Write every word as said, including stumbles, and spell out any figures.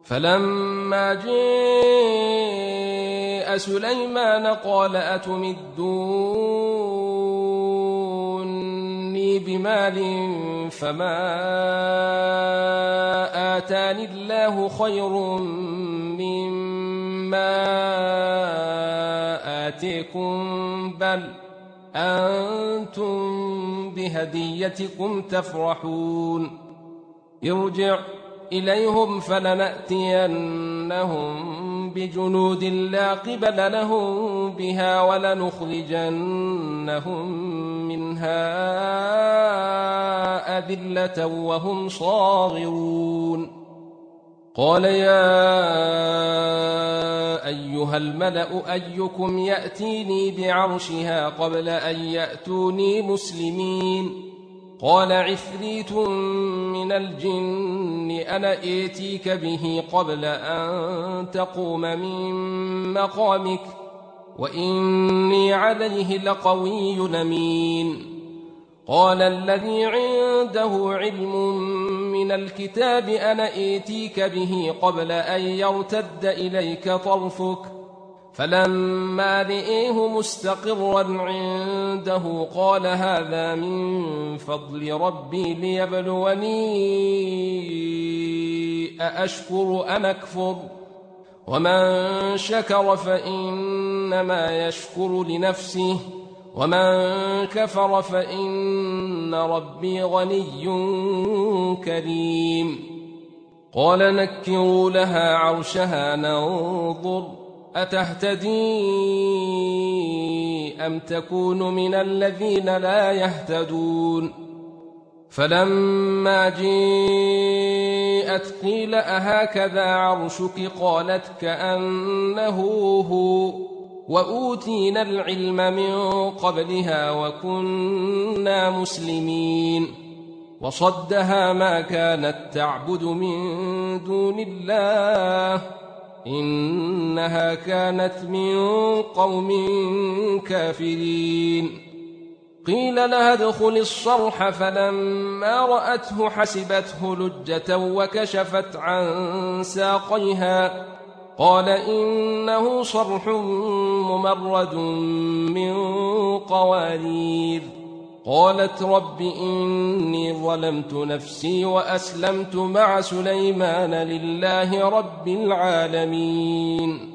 فلما جاء سليمان قال أتمدوني بمال فما آتاني الله خير مما آتيكم بل أنتم بهديتكم تفرحون ارجع إليهم فلنأتينهم بجنود لا قبل لهم بها ولنخرجنهم منها أذلة وهم صاغرون قال يا أيها الملأ أيكم يأتيني بعرشها قبل أن يأتوني مسلمين قال عفريت من الجن أنا آتيك به قبل أن تقوم من مقامك وإني عليه لقوي أمين قال الذي عنده علم من الكتاب أنا آتيك به قبل أن يرتد إليك طرفك فلما رئيه مستقرا عنده قال هذا من فضل ربي ليبلوني أأشكر أم أكفر ومن شكر فإنما يشكر لنفسه ومن كفر فإن ربي غني كريم قال نكروا لها عرشها ننظر أتهتدي أم تكون من الذين لا يهتدون فلما جاءت قيل أهكذا عرشك قالت كأنه هو وأوتينا العلم من قبلها وكنا مسلمين وصدها ما كانت تعبد من دون الله إنها كانت من قوم كافرين قيل لها ادخل الصرح فلما رأته حسبته لجة وكشفت عن ساقيها قال إنه صرح ممرد من قوارير قالت رب إني ظلمت نفسي وأسلمت مع سليمان لله رب العالمين